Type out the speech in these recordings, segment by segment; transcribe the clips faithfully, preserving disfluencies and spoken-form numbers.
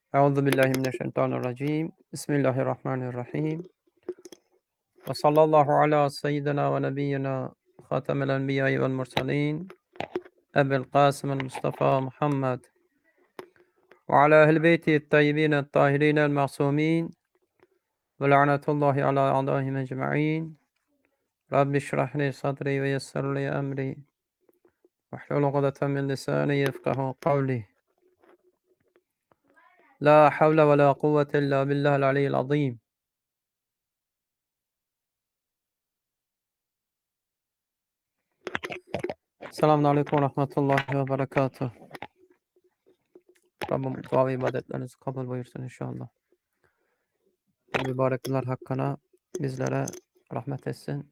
Euzu billahi mineşşeytanirracim. Bismillahirrahmanirrahim. Ve sallallahu ala seyyidina ve nebiyyina hatemel enbiya'i vel murselin. Ebu'l Kasım el Mustafa Muhammed ve ala ehl beyti tayyibin el tahirin el masumin ve la'netullahi ala a'daihim ecma'in. Rabbi şrah li sadri ve yessir li emri ve hlul ukdeten min lisani yefkahu kavli. La havle ve la kuvvete illa billahil aliyyil azim. Selamun aleyküm ve rahmetullahi ve berekatuhu. Rabbim dua ve ibadetlerinizi kabul buyursun inşallah. Bu mübarekler hakkına bizlere rahmet etsin.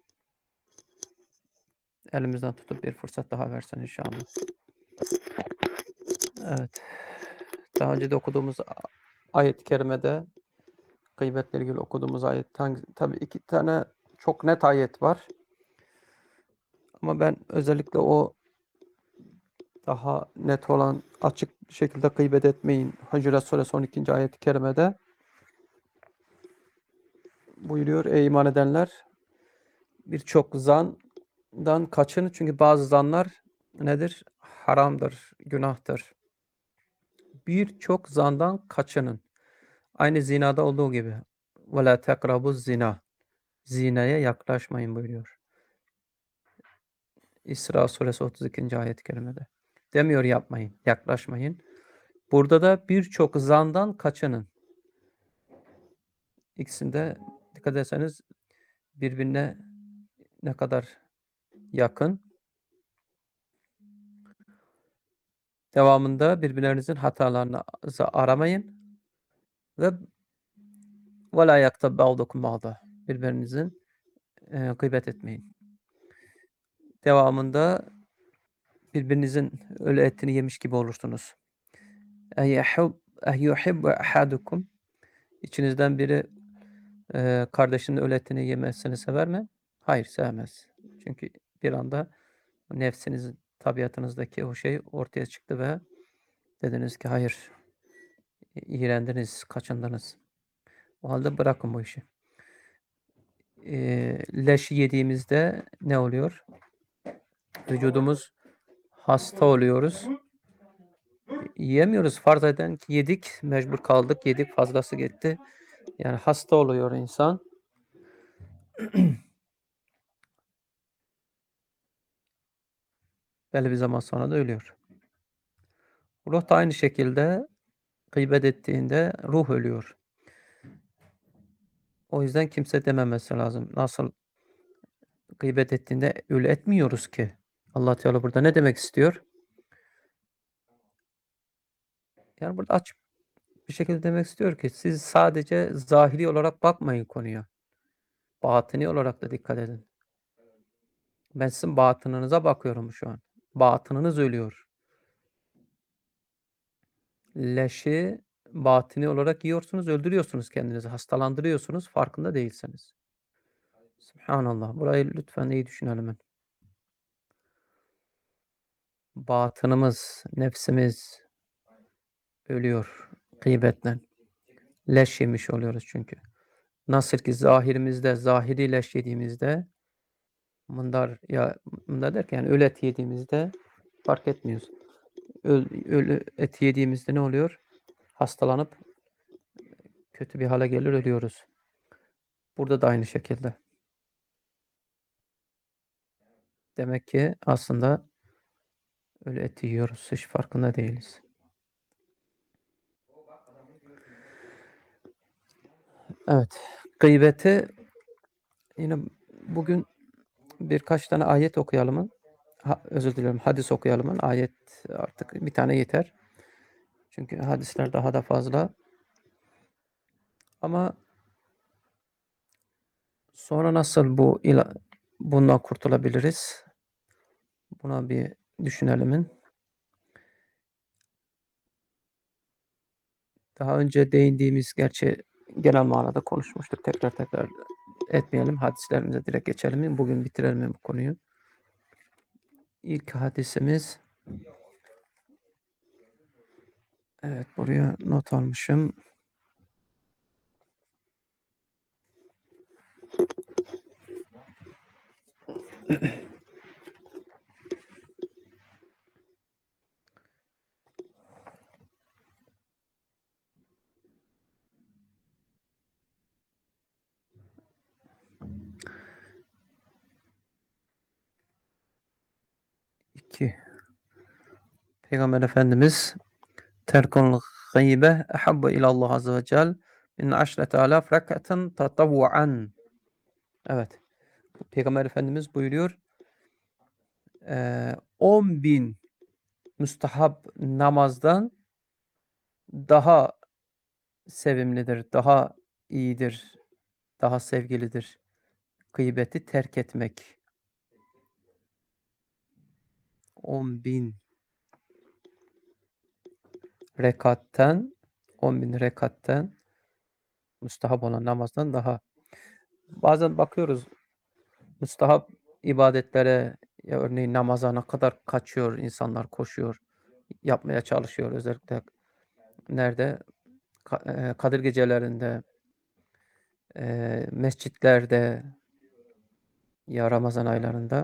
Elimizden tutup bir fırsat daha versin inşallah. Evet. Daha önce de okuduğumuz ayet-i kerimede gıybetle ilgili okuduğumuz ayet, tabii iki tane çok net ayet var. Ama ben özellikle o daha net olan, açık bir şekilde gıybet etmeyin. Hucurat Suresi on ikinci ayet-i kerimede buyuruyor: ey iman edenler, birçok zandan kaçının, çünkü bazı zanlar nedir? Haramdır, günahtır. Birçok zandan kaçının. Aynı zinada olduğu gibi. Ve la tekrabuz zina. Zinaya yaklaşmayın buyuruyor. İsra Suresi otuz ikinci ayet-i kerimede. Demiyor yapmayın, yaklaşmayın. Burada da birçok zandan kaçının. İkisinde dikkat ederseniz birbirine ne kadar yakın. Devamında birbirlerinizin hatalarını aramayın ve ve la yaktab ba'dukum ba'da. Birbirinizin e, gıybet etmeyin. Devamında birbirinizin ölü etini yemiş gibi olursunuz. Eyyuhibbu ahadukum, İçinizden biri e, kardeşinin ölü etini yemesini sever mi? Hayır, sevmez. Çünkü bir anda nefsinizin, tabiatınızdaki o şey ortaya çıktı ve dediniz ki hayır, iğrendiniz, kaçındınız. O halde bırakın bu işi. E, leşi yediğimizde ne oluyor? Vücudumuz hasta oluyoruz. Yiyemiyoruz. Farz eden ki yedik, mecbur kaldık, yedik, fazlası gitti. Yani hasta oluyor insan. Belli bir zaman sonra da ölüyor. Ruh da aynı şekilde gıybet ettiğinde ruh ölüyor. O yüzden kimse dememesi lazım. Nasıl gıybet ettiğinde ölü etmiyoruz ki? Allah Teala burada ne demek istiyor? Yani burada açık bir şekilde demek istiyor ki siz sadece zahiri olarak bakmayın konuya. Batini olarak da dikkat edin. Ben sizin batınınıza bakıyorum şu an. Batınınız ölüyor. Leşi batini olarak yiyorsunuz, öldürüyorsunuz kendinizi, hastalandırıyorsunuz, farkında değilseniz. Subhanallah. Burayı lütfen iyi düşünelim. Batınımız, nefsimiz ölüyor gıybetle. Leş yemiş oluyoruz çünkü. Nasıl ki zahirimizde, zahiri leş yediğimizde, mındar ya mındar derken yani ölü et yediğimizde fark etmiyoruz. Öl, ölü et yediğimizde ne oluyor? Hastalanıp kötü bir hale gelir, ölüyoruz. Burada da aynı şekilde. Demek ki aslında ölü eti yiyoruz. Hiç farkında değiliz. Evet. Gıybeti yine bugün birkaç tane ayet okuyalım. Ha, özür dilerim. Hadis okuyalım. Ayet artık bir tane yeter. Çünkü hadisler daha da fazla. Ama sonra nasıl bu ila, bundan kurtulabiliriz? Buna bir düşünelim. Daha önce değindiğimiz, gerçi genel manada konuşmuştuk. Tekrar tekrar etmeyelim. Hadislerimize direkt geçelim. Bugün bitirelim bu konuyu. İlk hadisimiz Evet, buraya not almışım. İki. Peygamber Efendimiz terkul gıybe ehabbu ilallah azze ve cel min aşreti alaf rekaten tatavvuan. Evet. Peygamber Efendimiz buyuruyor. on bin müstahap namazdan daha sevimlidir, daha iyidir, daha sevgilidir gıybeti terk etmek. on bin rekatten, on bin rekatten müstahap olan namazdan daha. Bazen bakıyoruz müstahap ibadetlere, ya örneğin namaza ne kadar kaçıyor insanlar, koşuyor, yapmaya çalışıyor. Özellikle nerede? Ka- e, Kadir gecelerinde, e, mescitlerde, ya Ramazan aylarında.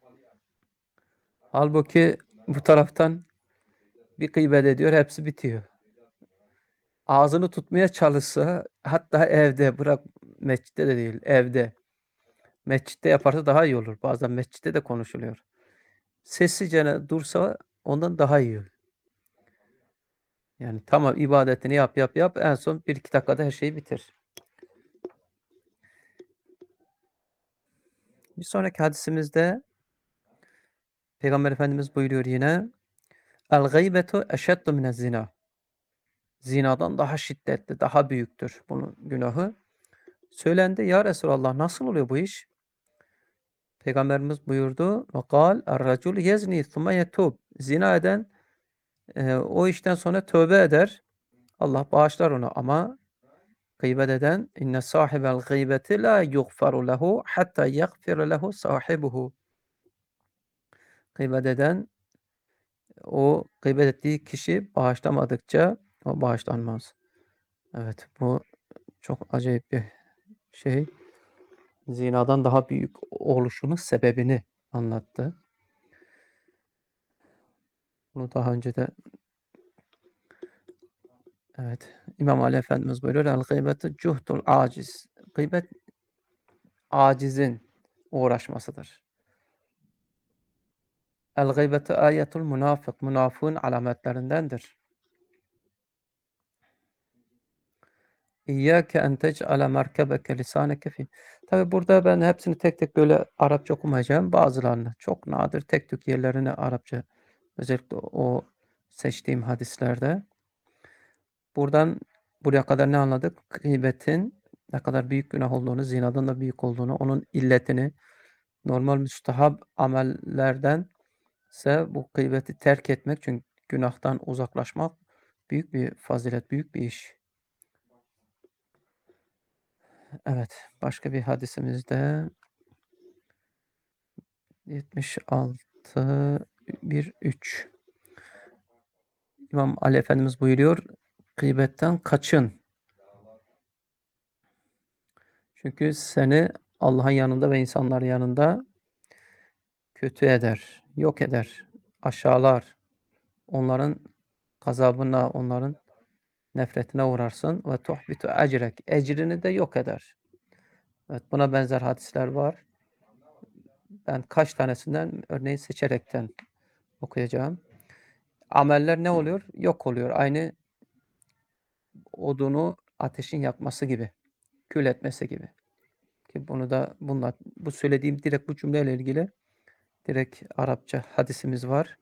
Halbuki bu taraftan bir gıybet ediyor, hepsi bitiyor. Ağzını tutmaya çalışsa, hatta evde, bırak mescitte de değil, evde. Mescitte yaparsa daha iyi olur. Bazen mescitte de konuşuluyor. Sessizce dursa ondan daha iyi. Yani tamam, ibadetini yap yap yap, en son bir iki dakikada her şeyi bitir. Bir sonraki hadisimizde Peygamber Efendimiz buyuruyor yine: El gıybetu eşeddu minez zina. Zinadan daha şiddetli, daha büyüktür bunun günahı. Söylendi, ya Resulallah nasıl oluyor bu iş? Peygamberimiz buyurdu: Ve kal er-racul yezni thumme yetub. Zina eden e, o işten sonra tövbe eder. Allah bağışlar onu, ama gıybet eden inne sahibel gıybeti la yughfaru lehu hatta yaghfir lehu sahibuhu. Gıybet eden, o gıybet ettiği kişi bağışlamadıkça o bağışlanmaz. Evet, bu çok acayip bir şey. Zinadan daha büyük oluşunun sebebini anlattı. Bunu daha önce de, evet, İmam Ali Efendimiz buyuruyor: El gıybetu cuhdul aciz. Gıybet acizin uğraşmasıdır. El gıybetu ayetul münafık. Münafığın alametlerindendir. İyyâke en tec'ale merkebeke lisaneke fi. Tabi burada ben hepsini tek tek böyle Arapça okumayacağım. Bazılarını, çok nadir tek tük yerlerini Arapça, özellikle o seçtiğim hadislerde. Buradan buraya kadar ne anladık? Gıybetin ne kadar büyük günah olduğunu, zinadan da büyük olduğunu, onun illetini, normal müstehab amellerden ise bu gıybeti terk etmek, çünkü günahtan uzaklaşmak büyük bir fazilet, büyük bir iş. Evet, başka bir hadisimizde yetmiş altı bir üç. İmam Ali Efendimiz buyuruyor: gıybetten kaçın. Çünkü seni Allah'ın yanında ve insanların yanında kötü eder, yok eder, aşağılar. Onların gazabına, onların nefretine uğrarsın ve tuhbitu ecrek. Ecrini de yok eder. Evet, buna benzer hadisler var. Ben kaç tanesinden örneği seçerekten okuyacağım. Ameller ne oluyor? Yok oluyor. Aynı odunu ateşin yakması gibi, kül etmesi gibi. Ki bunu da bunlar, bu söylediğim direkt bu cümleyle ilgili direkt Arapça hadisimiz var.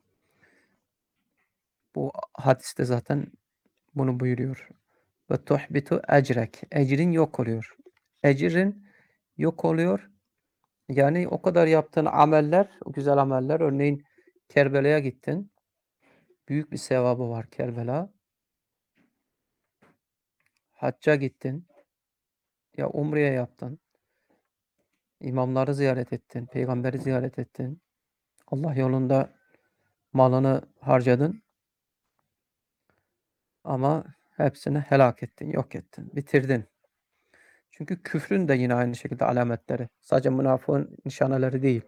Bu hadiste zaten bunu buyuruyor. Ve tuhbitu ecrek. Ecrin yok oluyor. Ecrin yok oluyor. Yani o kadar yaptığın ameller, o güzel ameller, örneğin Kerbela'ya gittin. Büyük bir sevabı var Kerbela. Hacca gittin. Ya umreye yaptın. İmamları ziyaret ettin. Peygamberi ziyaret ettin. Allah yolunda malını harcadın. Ama hepsini helak ettin, yok ettin, bitirdin. Çünkü küfrün de yine aynı şekilde alametleri. Sadece münafığın nişaneleri değil.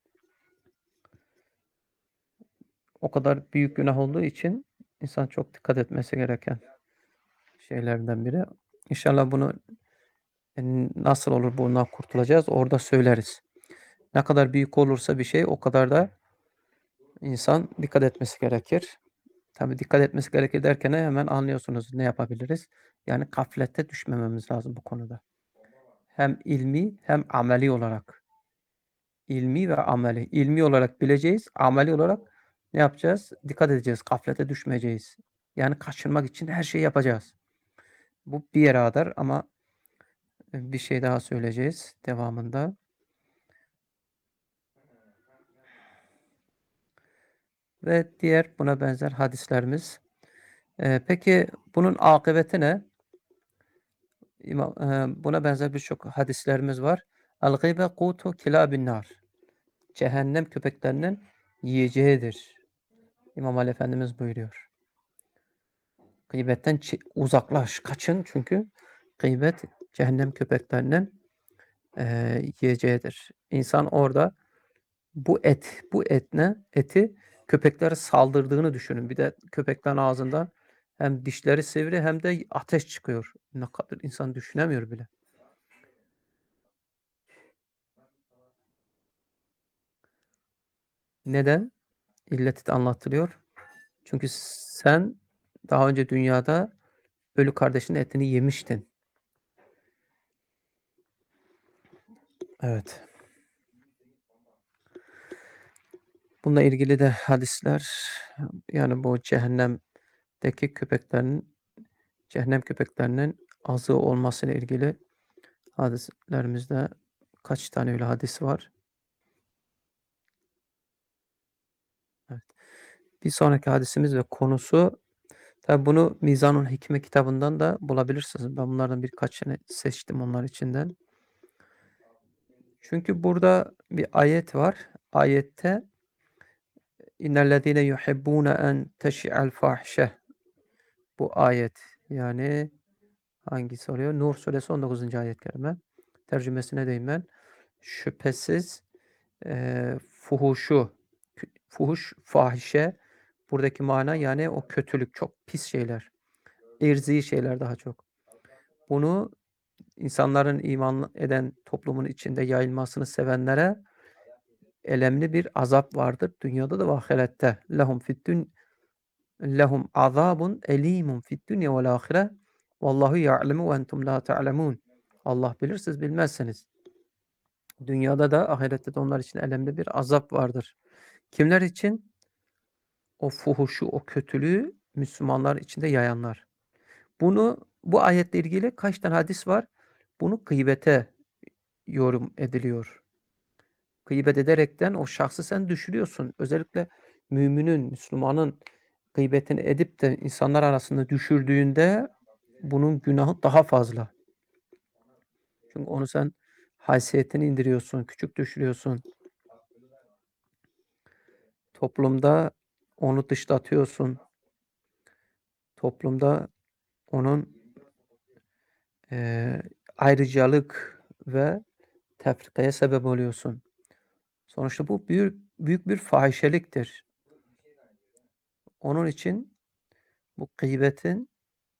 O kadar büyük günah olduğu için insan çok dikkat etmesi gereken şeylerden biri. İnşallah bunu nasıl olur bundan kurtulacağız orada söyleriz. Ne kadar büyük olursa bir şey o kadar da insan dikkat etmesi gerekir. Tabii dikkat etmesi gerekir derken hemen anlıyorsunuz ne yapabiliriz. Yani gaflete düşmememiz lazım bu konuda. Hem ilmi hem ameli olarak. İlmi ve ameli. İlmi olarak bileceğiz, ameli olarak ne yapacağız? Dikkat edeceğiz, gaflete düşmeyeceğiz. Yani kaçınmak için her şeyi yapacağız. Bu bir yere kadar ama bir şey daha söyleyeceğiz devamında. Ve diğer buna benzer hadislerimiz. Ee, peki bunun akıbeti ne? İmam, e, buna benzer birçok hadislerimiz var. El-gıybe kutu kilabin nar. Cehennem köpeklerinin yiyeceğidir. İmam Ali Efendimiz buyuruyor. Gıybetten uzaklaş, kaçın çünkü gıybet cehennem köpeklerinin e, yiyeceğidir. İnsan orada bu et, bu et ne? Eti köpeklere saldırdığını düşünün. Bir de köpeklerin ağzından hem dişleri sivri hem de ateş çıkıyor. Ne kadar insan düşünemiyor bile. Neden? İlleti de anlatılıyor. Çünkü sen daha önce dünyada ölü kardeşinin etini yemiştin. Evet. Bununla ilgili de hadisler yani bu cehennemdeki köpeklerin cehennem köpeklerinin azığı olmasıyla ilgili hadislerimizde kaç tane öyle hadis var? Evet. Bir sonraki hadisimiz ve konusu tabi bunu Mizanul Hikme kitabından da bulabilirsiniz. Ben bunlardan birkaçını seçtim onlar içinden. Çünkü burada bir ayet var. Ayette İnnellezîne yuhibbûne en teşi'el fahişe. Bu ayet yani hangisi oluyor? Nur suresi on dokuzuncu ayet kerime. Tercümesine deyim ben. Şüphesiz e, fuhuşu, fuhuş, fahişe buradaki mana yani o kötülük, çok pis şeyler. İrzi şeyler daha çok. Bunu insanların iman eden toplumun içinde yayılmasını sevenlere elemli bir azap vardır. Dünyada da ve ahirette. Lehum fid dün lehum azabun elimun fid dünya vel ahire. Vallahu ya'lemu ve entum la ta'lemun. Allah bilir siz bilmezseniz. Dünyada da ahirette de onlar için elemli bir azap vardır. Kimler için? O fuhuşu, o kötülüğü Müslümanlar içinde yayanlar. Bunu bu ayetle ilgili kaç tane hadis var? Bunu gıybete yorum ediliyor. Gıybet ederekten o şahsı sen düşürüyorsun. Özellikle müminin, Müslümanın gıybetini edip de insanlar arasında düşürdüğünde bunun günahı daha fazla. Çünkü onu sen haysiyetini indiriyorsun, küçük düşürüyorsun. Toplumda onu dışlatıyorsun. Toplumda onun e, ayrıcalık ve tefrikaya sebep oluyorsun. Sonuçta bu büyük, büyük bir fahişeliktir. Onun için bu gıybetin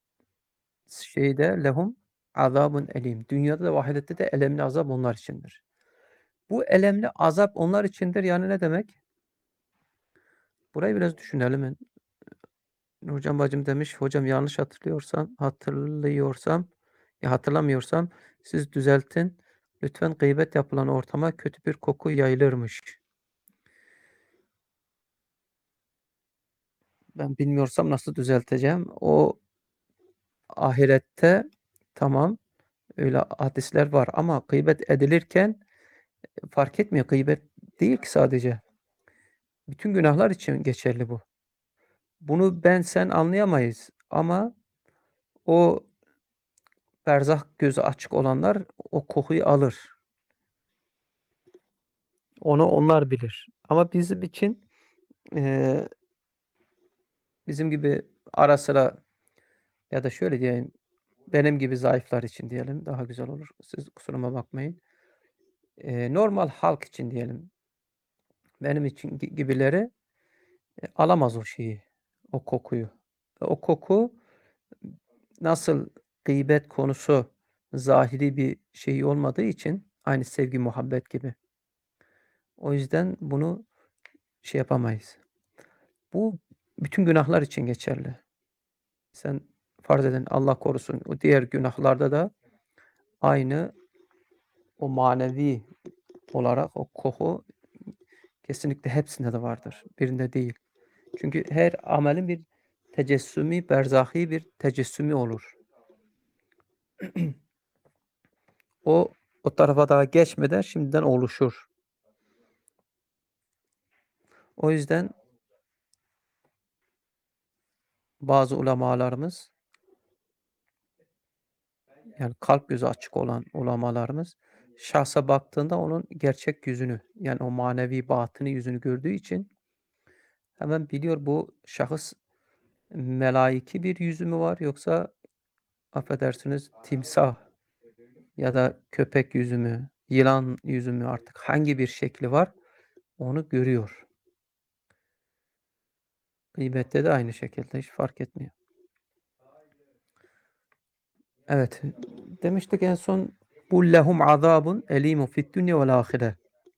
şeyde lehum azabun elim. Dünyada da ve ahirette de elemli azap onlar içindir. Bu elemli azap onlar içindir. Yani ne demek? Burayı biraz düşünelim. Nurcan bacım demiş, hocam yanlış hatırlıyorsam, hatırlıyorsam, ya hatırlamıyorsam siz düzeltin. Lütfen gıybet yapılan ortama kötü bir koku yayılırmış. Ben bilmiyorsam nasıl düzelteceğim? O ahirette tamam öyle hadisler var ama gıybet edilirken fark etmiyor. Gıybet değil ki sadece. Bütün günahlar için geçerli bu. Bunu ben sen anlayamayız ama o berzah gözü açık olanlar o kokuyu alır. Onu onlar bilir. Ama bizim için eee, bizim gibi ara sıra Ya da şöyle diyeyim, benim gibi zayıflar için diyelim, daha güzel olur. Siz kusuruma bakmayın. Eee, normal halk için diyelim, benim için gi gibileri, eee, alamaz o şeyi, o kokuyu. O koku nasıl gıybet konusu zahiri bir şey olmadığı için, aynı sevgi, muhabbet gibi. O yüzden bunu şey yapamayız. Bu bütün günahlar için geçerli. Sen farz edin, Allah korusun, o diğer günahlarda da aynı o manevi olarak o koku kesinlikle hepsinde de vardır. Birinde değil. Çünkü her amelin bir tecessümü, berzahi bir tecessümü olur. O o tarafa daha geçmeden şimdiden oluşur. O yüzden bazı ulemalarımız, yani kalp gözü açık olan ulemalarımız, şahsa baktığında onun gerçek yüzünü, yani o manevi batını yüzünü gördüğü için hemen biliyor bu şahıs melaiki bir yüzü mü var, yoksa affedersiniz timsah ya da köpek yüzü mü, yılan yüzü mü, artık hangi bir şekli var onu görüyor. Gıybette de aynı şekilde hiç fark etmiyor. Evet, demiştik en son "Kul lehum azabun elimun fid dunya vel ahire."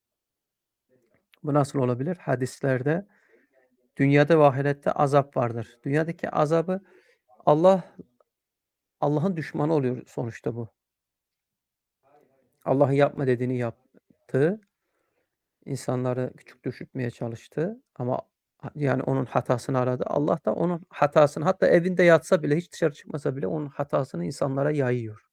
Bu nasıl olabilir? Hadislerde dünyada ve ahirette azap vardır. Dünyadaki azabı Allah Allah'ın düşmanı oluyor sonuçta bu. Allah'ın yapma dediğini yaptı. İnsanları küçük düşürtmeye çalıştı ama ha yani onun hatasını aradı. Allah da onun hatasını, hatta evinde yatsa bile, hiç dışarı çıkmasa bile onun hatasını insanlara yayıyor.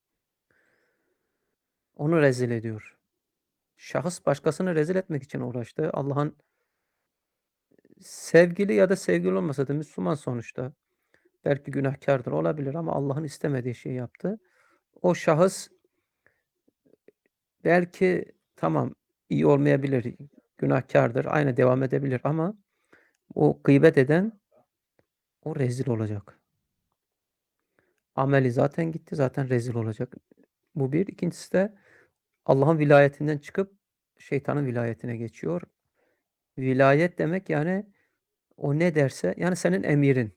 Onu rezil ediyor. Şahıs başkasını rezil etmek için uğraştı. Allah'ın sevgili ya da sevgili olmasa da Müslüman sonuçta. Belki günahkârdır, olabilir ama Allah'ın istemediği şeyi yaptı. O şahıs belki tamam, iyi olmayabilir, günahkârdır, aynı devam edebilir ama o gıybet eden, o rezil olacak. Ameli zaten gitti, zaten rezil olacak. Bu bir. ikincisi de Allah'ın vilayetinden çıkıp şeytanın vilayetine geçiyor. Vilayet demek yani o ne derse, yani senin emirin.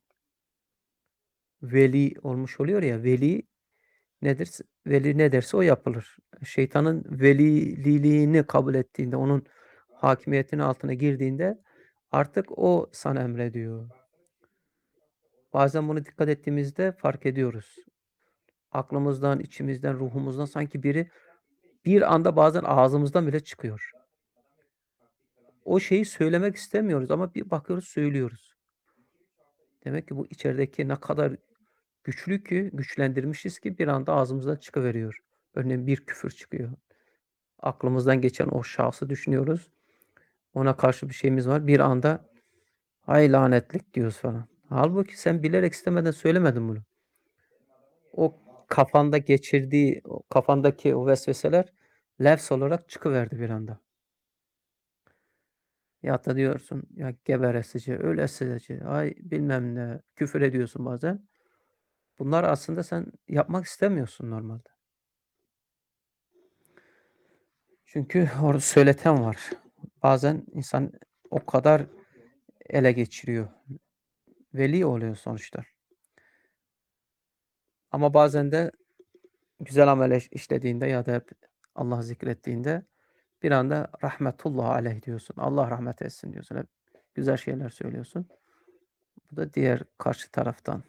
Veli olmuş oluyor ya, veli nedir? Veli ne derse o yapılır. Şeytanın veliliğini kabul ettiğinde, onun hakimiyetinin altına girdiğinde artık o sana emrediyor. Bazen bunu dikkat ettiğimizde fark ediyoruz. Aklımızdan, içimizden, ruhumuzdan sanki biri bir anda bazen ağzımızdan bile çıkıyor. O şeyi söylemek istemiyoruz ama bir bakıyoruz söylüyoruz. Demek ki bu içerideki ne kadar güçlü ki, güçlendirmişiz ki bir anda ağzımızdan çıkıveriyor. Örneğin bir küfür çıkıyor. Aklımızdan geçen o şahsı düşünüyoruz. Ona karşı bir şeyimiz var. Bir anda "Hay lanetlik" diyoruz falan. Halbuki sen bilerek istemeden söylemedin bunu. O kafanda geçirdiği, o kafandaki o vesveseler lefz olarak çıkıverdi bir anda. Ya da diyorsun ya geberesice, ölesice, ay bilmem ne, küfür ediyorsun bazen. Bunlar aslında sen yapmak istemiyorsun normalde. Çünkü orada söyleten var. Bazen insan o kadar ele geçiriyor. Veli oluyor sonuçta. Ama bazen de güzel amel eş işlediğinde ya da hep Allah'ı zikrettiğinde bir anda rahmetullah aleyh diyorsun. Allah rahmet etsin diyorsun. Hep güzel şeyler söylüyorsun. Bu da diğer karşı taraftan.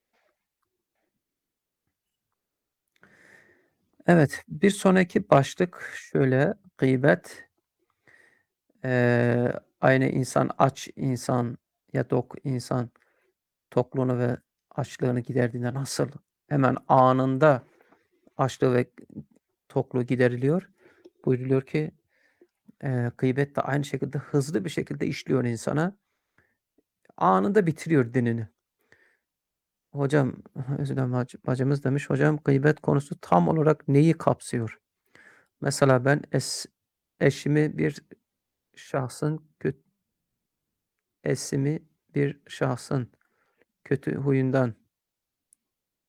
Evet, bir sonraki başlık şöyle: gıybet, eee, aynı insan aç insan ya tok insan tokluğunu ve açlığını giderdiğinde nasıl hemen anında açlığı ve tokluğu gideriliyor. Buyruluyor ki eee, gıybet de aynı şekilde hızlı bir şekilde işliyor insana. Anında bitiriyor dinini. Hocam, özür dilerim, bacı bacımız demiş, hocam gıybet konusu tam olarak neyi kapsıyor? Mesela ben es eşimi bir şahsın kötü esimi bir şahsın kötü huyundan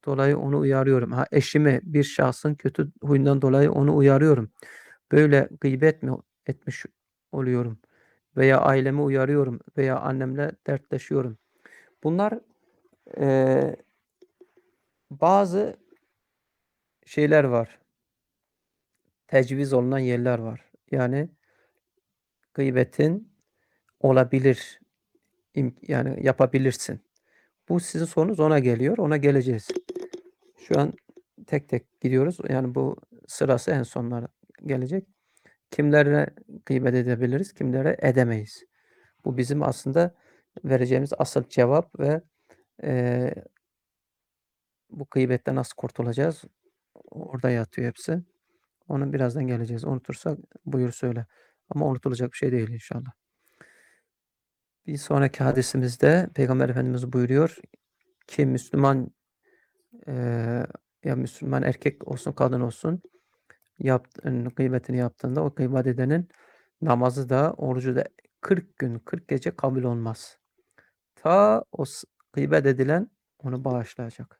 dolayı onu uyarıyorum. Ha, eşimi, bir şahsın kötü huyundan dolayı onu uyarıyorum. Böyle gıybet mi etmiş oluyorum? Veya ailemi uyarıyorum veya annemle dertleşiyorum. Bunlar eee, bazı şeyler var. Tecviz olunan yerler var. Yani gıybetin olabilir, im- yani yapabilirsin. Bu sizin sorunuz, ona geliyor, ona geleceğiz. Şu an tek tek gidiyoruz. Yani bu sırası en sonlara gelecek. Kimlere gıybet edebiliriz, kimlere edemeyiz. Bu bizim aslında vereceğimiz asıl cevap ve eee, bu gıybetten nasıl kurtulacağız? Orada yatıyor hepsi. Onun birazdan geleceğiz. Unutursak buyur söyle. Ama unutulacak bir şey değil inşallah. Bir sonraki hadisimizde Peygamber Efendimiz buyuruyor ki Müslüman, eee, ya Müslüman erkek olsun kadın olsun, yaptığın gıybetini yaptığında o gıybet edenin namazı da orucu da kırk gün kırk gece kabul olmaz. Ta o s- gıybet edilen onu bağışlayacak.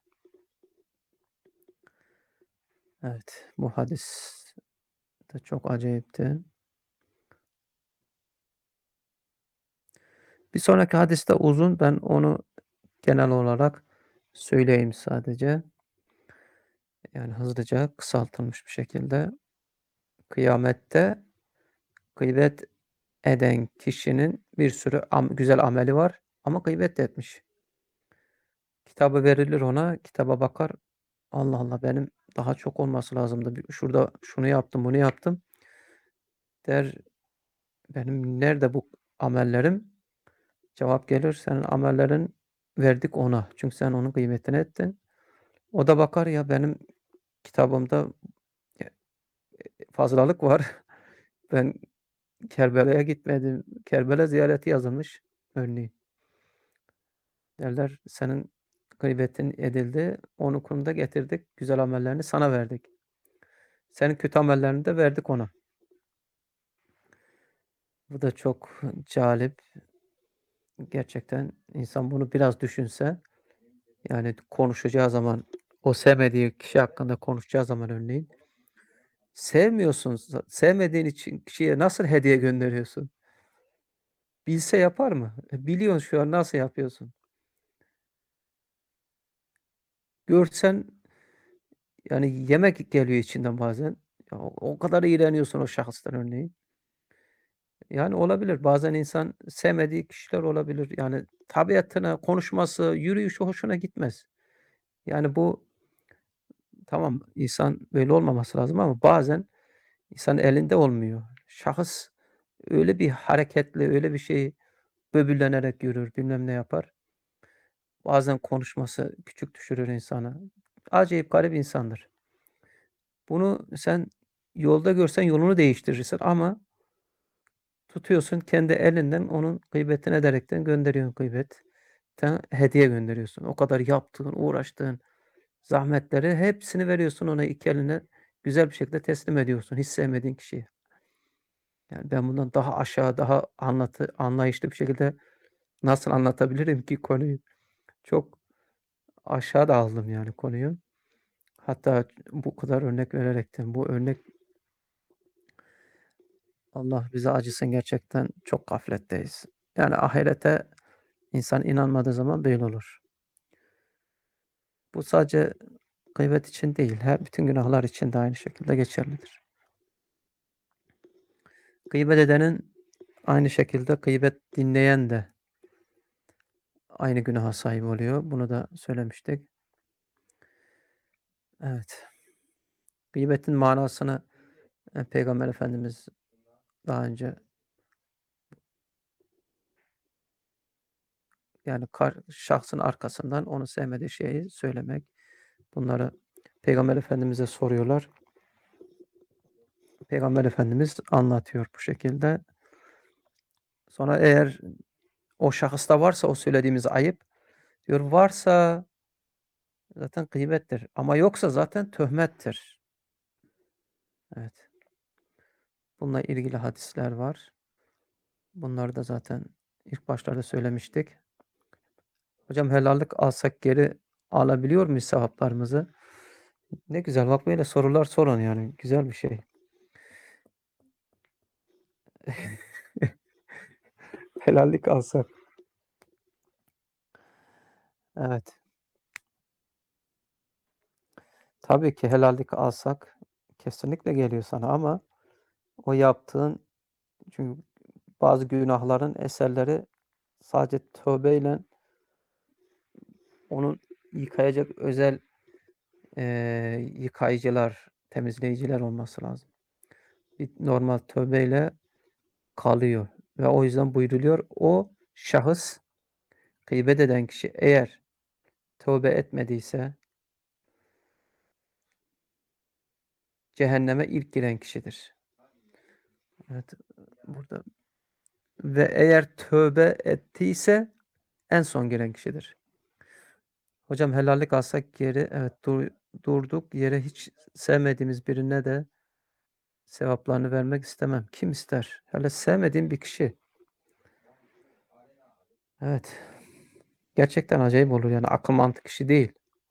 Evet, bu hadis de çok acayipti. Bir sonraki hadis de uzun. Ben onu genel olarak söyleyeyim sadece. Yani hızlıca kısaltılmış bir şekilde. Kıyamette gıybet eden kişinin bir sürü am- güzel ameli var ama gıybet de etmiş. Kitabı verilir ona, kitaba bakar. Allah Allah, benim daha çok olması lazımdı. Bir- Şurada şunu yaptım, bunu yaptım der. Benim nerede bu amellerim? Cevap gelir, senin amellerin verdik ona. Çünkü sen onun kıymetini ettin. O da bakar, ya benim kitabımda e, fazlalık var. Ben Kerbela'ya gitmedim. Kerbela ziyareti yazılmış örneğin. Derler, senin gıybetin edildi. Onu konuda getirdik. Güzel amellerini sana verdik. Senin kötü amellerini de verdik ona. Bu da çok cazip. Gerçekten insan bunu biraz düşünse, yani konuşacağı zaman, o sevmediği kişi hakkında konuşacağı zaman örneğin, sevmiyorsun, sevmediğin için kişiye nasıl hediye gönderiyorsun? Bilse yapar mı? E, biliyorsun şu an nasıl yapıyorsun? Görsen, yani yemek geliyor içinden bazen. Ya o o kadar iğreniyorsun o şahıstan örneğin. Yani olabilir. Bazen insan sevmediği kişiler olabilir. Yani tabiatına, konuşması, yürüyüşü hoşuna gitmez. Yani bu tamam, insan böyle olmaması lazım ama bazen insanın elinde olmuyor. Şahıs öyle bir hareketle, öyle bir şeyi böbürlenerek yürür, bilmem ne yapar. Bazen konuşması küçük düşürür insanı. Acayip garip insandır. Bunu sen yolda görsen yolunu değiştirirsin ama tutuyorsun kendi elinden onun gıybetini ederekten gönderiyorsun gıybetten hediye gönderiyorsun. O kadar yaptığın, uğraştığın zahmetleri hepsini veriyorsun ona, iki eline güzel bir şekilde teslim ediyorsun hiç sevmediğin kişiye. Yani ben bundan daha aşağı, daha anlatı anlayışlı bir şekilde nasıl anlatabilirim ki konuyu? Çok aşağıda aldım yani konuyu. Hatta bu kadar örnek vererekten bu örnek, Allah bize acısın, gerçekten çok gafletteyiz. Yani ahirete insan inanmadığı zaman böyle olur. Bu sadece gıybet için değil, her bütün günahlar için de aynı şekilde geçerlidir. Gıybet edenin aynı şekilde gıybet dinleyen de aynı günaha sahip oluyor. Bunu da söylemiştik. Evet. Gıybetin manasını e, Peygamber Efendimiz daha önce, yani kar, şahsın arkasından onu sevmediği şeyi söylemek. Bunları Peygamber Efendimiz'e soruyorlar. Peygamber Efendimiz anlatıyor bu şekilde. Sonra eğer o şahısta varsa o söylediğimiz ayıp, diyor, varsa zaten gıybettir ama yoksa zaten töhmettir. Evet. Bununla ilgili hadisler var. Bunları da zaten ilk başlarda söylemiştik. Hocam, helallik alsak geri alabiliyor muyuz sevaplarımızı? Ne güzel bak böyle sorular sorun yani güzel bir şey. Helallik alsak. Evet. Tabii ki helallik alsak kesinlikle geliyor sana ama o yaptığın çünkü bazı günahların eserleri sadece tövbeyle onu yıkayacak özel, eee, yıkayıcılar, temizleyiciler olması lazım. Bir normal tövbeyle kalıyor ve o yüzden buyruluyor, o şahıs, gıybet eden kişi eğer tövbe etmediyse cehenneme ilk giren kişidir. Evet, burada ve eğer tövbe ettiyse en son giren kişidir. Hocam helallik alsak yeri evet dur durduk yere hiç sevmediğimiz birine de sevaplarını vermek istemem. Kim ister? Hele sevmediğim bir kişi. Evet. Gerçekten acayip olur yani akıl mantık işi değil.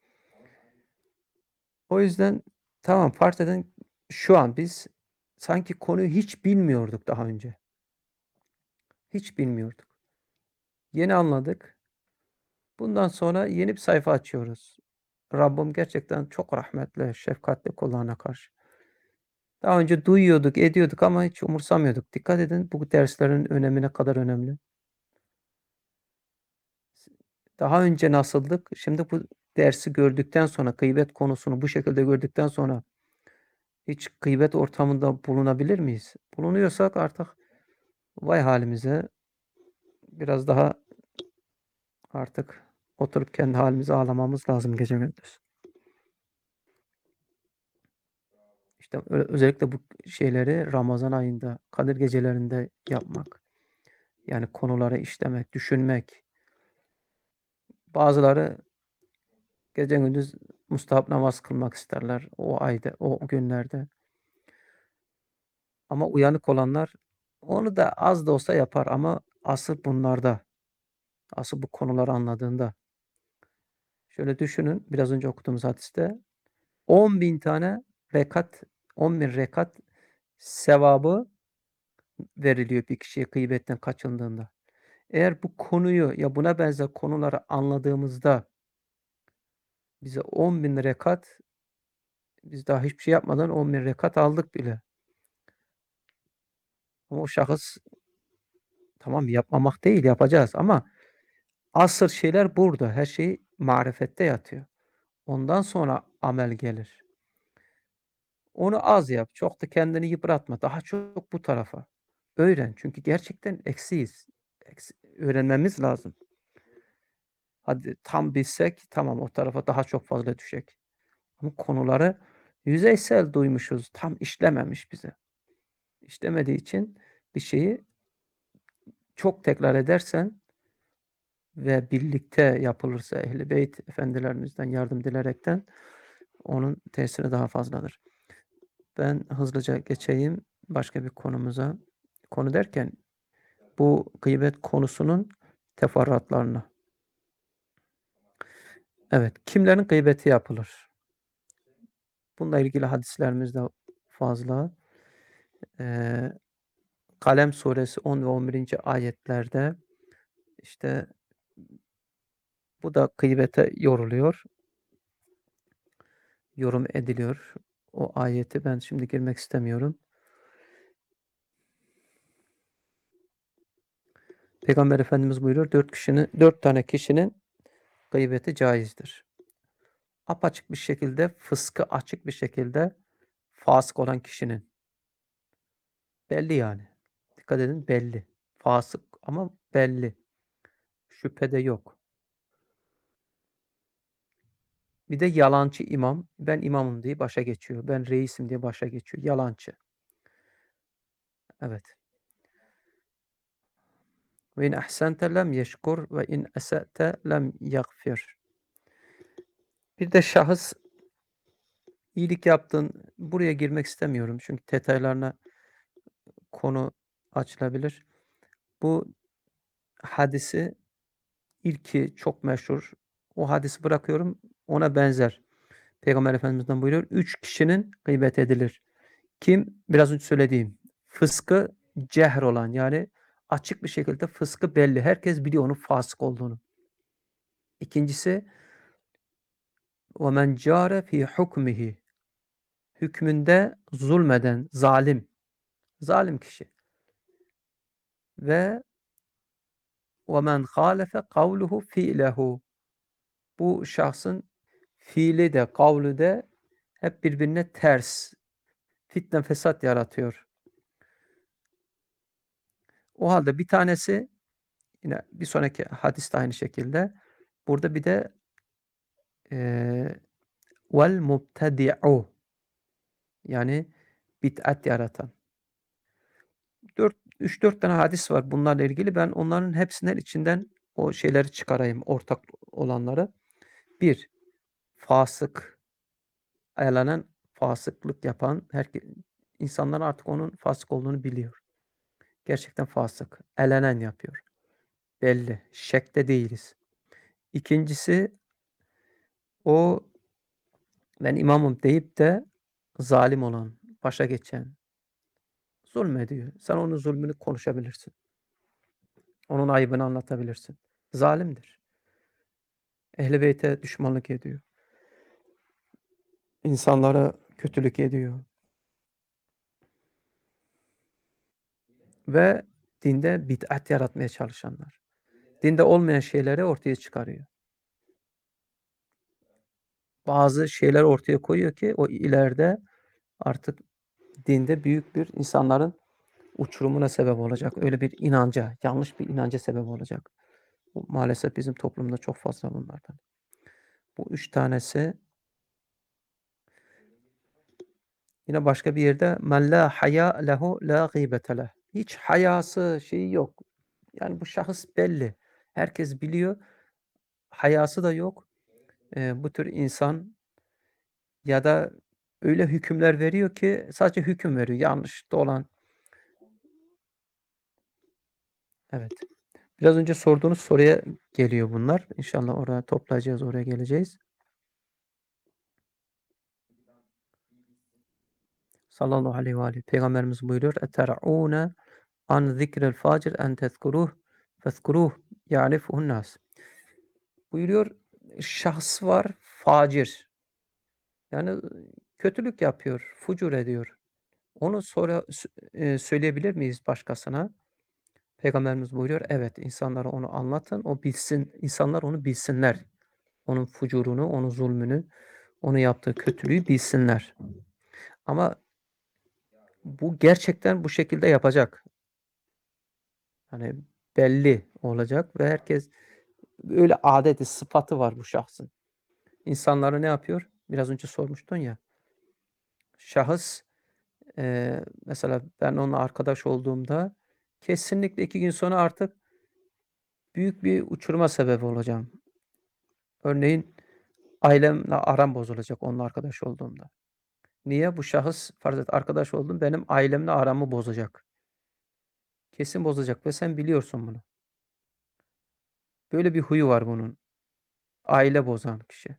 O yüzden tamam farz edin şu an biz sanki konuyu hiç bilmiyorduk daha önce. Hiç bilmiyorduk. Yeni anladık. Bundan sonra yeni bir sayfa açıyoruz. Rabbim gerçekten çok rahmetli, şefkatli kullarına karşı. Daha önce duyuyorduk, ediyorduk ama hiç umursamıyorduk. Dikkat edin bu derslerin önemi ne kadar önemli. Daha önce nasıldık? Şimdi bu dersi gördükten sonra, gıybet konusunu bu şekilde gördükten sonra hiç gıybet ortamında bulunabilir miyiz? Bulunuyorsak artık vay halimize. Biraz daha artık oturup kendi halimize ağlamamız lazım gece gündüz. İşte ö özellikle bu şeyleri Ramazan ayında, Kadir gecelerinde yapmak. Yani konuları işlemek, düşünmek. Bazıları gece gündüz mustahap namaz kılmak isterler o ayda, o günlerde. Ama uyanık olanlar onu da az da olsa yapar ama asıl bunlarda, asıl bu konuları anladığında. Şöyle düşünün, biraz önce okuduğumuz hadiste on bin tane rekat, on bin rekat sevabı veriliyor bir kişiye gıybetten kaçındığında. Eğer bu konuyu ya buna benzer konuları anladığımızda bize on bin rekat biz daha hiçbir şey yapmadan on bin rekat aldık bile. Ama o şahıs tamam yapmamak değil yapacağız ama asıl şeyler burada. Her şey marifette yatıyor. Ondan sonra amel gelir. Onu az yap. Çok da kendini yıpratma. Daha çok bu tarafa. Öğren. Çünkü gerçekten eksiyiz. Eksi öğrenmemiz lazım. Hadi tam bilsek tamam o tarafa daha çok fazla düşecek. Ama konuları yüzeysel duymuşuz. Tam işlememiş bize. İşlemediği için bir şeyi çok tekrar edersen ve birlikte yapılırsa Ehl-i Beyt efendilerimizden yardım dilerekten onun tesiri daha fazladır. Ben hızlıca geçeyim başka bir konumuza. Konu derken bu gıybet konusunun teferruatlarına. Evet, kimlerin gıybeti yapılır? Bununla ilgili hadislerimiz de fazla. Eee, Kalem suresi on ve on birinci ayetlerde işte bu da gıybete yoruluyor. Yorum ediliyor. O ayeti ben şimdi girmek istemiyorum. Peygamber Efendimiz buyuruyor dört kişinin dört tane kişinin gıybeti caizdir. Apaçık bir şekilde, fıskı açık bir şekilde fasık olan kişinin. Belli yani. Dikkat edin belli. Fasık ama belli. Şüphede yok. Bir de yalancı imam. Ben imamım diye başa geçiyor. Ben reisim diye başa geçiyor. Yalancı. Evet. Ve in ahsente lem yeşkur ve in esa'te lem yagfir. Bir de şahıs iyilik yaptın. Buraya girmek istemiyorum. Çünkü detaylarına konu açılabilir. Bu hadisi ilki çok meşhur. O hadisi bırakıyorum. ona benzer. Peygamber Efendimiz'den buyuruyor. Üç kişinin gıybet edilir. Kim? Biraz önce söylediğim. Fıskı cehr olan, yani açık bir şekilde fıskı belli. Herkes biliyor onun fasık olduğunu. İkincisi وَمَنْ جَارَ فِي حُكْمِهِ hükmünde zulmeden, zalim. Zalim kişi. Ve وَمَنْ خَالَفَ قَوْلُهُ فِيلَهُ bu şahsın fiili de, kavlu de hep birbirine ters. Fitne, fesat yaratıyor. O halde bir tanesi, yine bir sonraki hadiste aynı şekilde, burada bir de eee vel mubtedi'u, yani bid'at yaratan. üç dört tane hadis var bunlarla ilgili. Ben onların hepsinden içinden o şeyleri çıkarayım, ortak olanları. Bir, fasık, ayarlanan fasıklık yapan herke insanlar artık onun fasık olduğunu biliyor. Gerçekten fasık, elenen yapıyor. Belli, şekte değiliz. İkincisi, o ben imamım deyip de zalim olan, başa geçen, zulmediyor. Sen onun zulmünü konuşabilirsin. Onun ayıbını anlatabilirsin. Zalimdir. Ehl-i Beyt'e düşmanlık ediyor. İnsanlara kötülük ediyor. Ve dinde bid'at yaratmaya çalışanlar. Dinde olmayan şeyleri ortaya çıkarıyor. Bazı şeyler ortaya koyuyor ki o ileride artık dinde büyük bir insanların uçurumuna sebep olacak. Öyle bir inanca, yanlış bir inanca sebep olacak. Bu maalesef bizim toplumda çok fazla bunlardan. Bu üç tanesi. Yine başka bir yerde men la haya lehu la gıybete leh. Hiç hayası şeyi yok. Yani bu şahıs belli. Herkes biliyor. Hayası da yok. Eee, bu tür insan ya da öyle hükümler veriyor ki sadece hüküm veriyor. Yanlış da olan. Evet. Biraz önce sorduğunuz soruya geliyor bunlar. İnşallah oraya toplayacağız, oraya geleceğiz. Sallallahu aleyhi ve aleyhi. Peygamberimiz buyuruyor. Eter'ûne an zikril facir en tezkuruh fezkuruh ya'rifuhun nas. Buyuruyor, şahs var facir. Yani kötülük yapıyor, fucur ediyor. Onu sonra eee, söyleyebilir miyiz başkasına? Peygamberimiz buyuruyor, evet insanlara onu anlatın, o bilsin, insanlar onu bilsinler. Onun fucurunu, onun zulmünü, onu yaptığı kötülüğü bilsinler. Ama bu gerçekten bu şekilde yapacak. Hani belli olacak ve herkes öyle adeti, sıfatı var bu şahsın. İnsanları ne yapıyor? Biraz önce sormuştun ya. Şahıs, eee, mesela ben onunla arkadaş olduğumda kesinlikle iki gün sonra artık büyük bir uçuruma sebep olacağım. Örneğin ailemle aram bozulacak onunla arkadaş olduğumda. Niye? Bu şahıs farz et arkadaş oldum, benim ailemle aramı bozacak. Kesin bozacak ve sen biliyorsun bunu. Böyle bir huyu var bunun. Aile bozan kişi.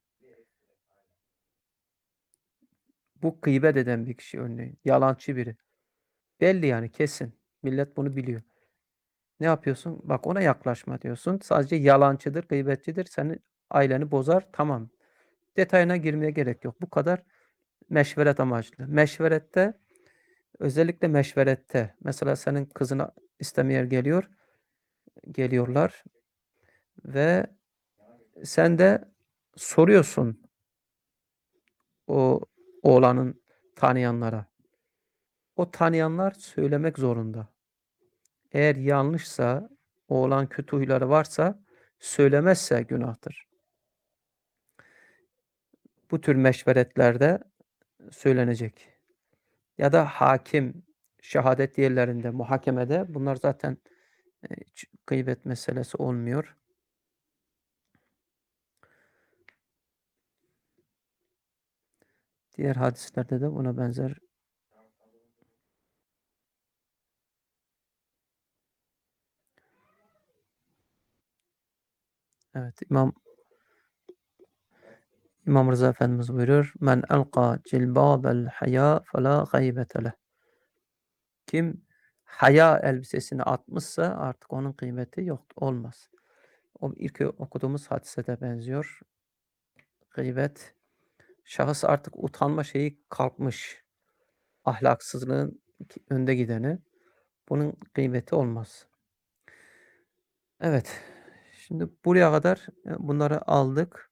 Bu gıybet eden bir kişi örneğin. Yalancı biri. Belli yani kesin. Millet bunu biliyor. Ne yapıyorsun? Bak ona yaklaşma diyorsun. Sadece yalancıdır, gıybetçidir. Senin aileni bozar. Tamam. Detayına girmeye gerek yok. Bu kadar meşveret amaçlı. Meşverette, özellikle meşverette, mesela senin kızına istemeye geliyor, geliyorlar ve sen de soruyorsun o oğlanın tanıyanlara. O tanıyanlar söylemek zorunda. Eğer yanlışsa, oğlan kötü huyları varsa söylemezse günahtır. Bu tür meşveretlerde söylenecek. Ya da hakim şehadet yerlerinde, muhakemede bunlar zaten e, hiç gıybet meselesi olmuyor. Diğer hadislerde de buna benzer. Evet, İmam İmam Rıza Efendimiz buyurur: "Men elqa cilbâbel hayâ felâ gıybete leh." Kim haya elbisesini atmışsa artık onun kıymeti yok, olmaz. O ilk okuduğumuz hadise de benziyor. Gıybet, şahıs artık utanma şeyi kalkmış. Ahlaksızlığın önde gideni. Bunun kıymeti olmaz. Evet. Şimdi buraya kadar e, bunları aldık.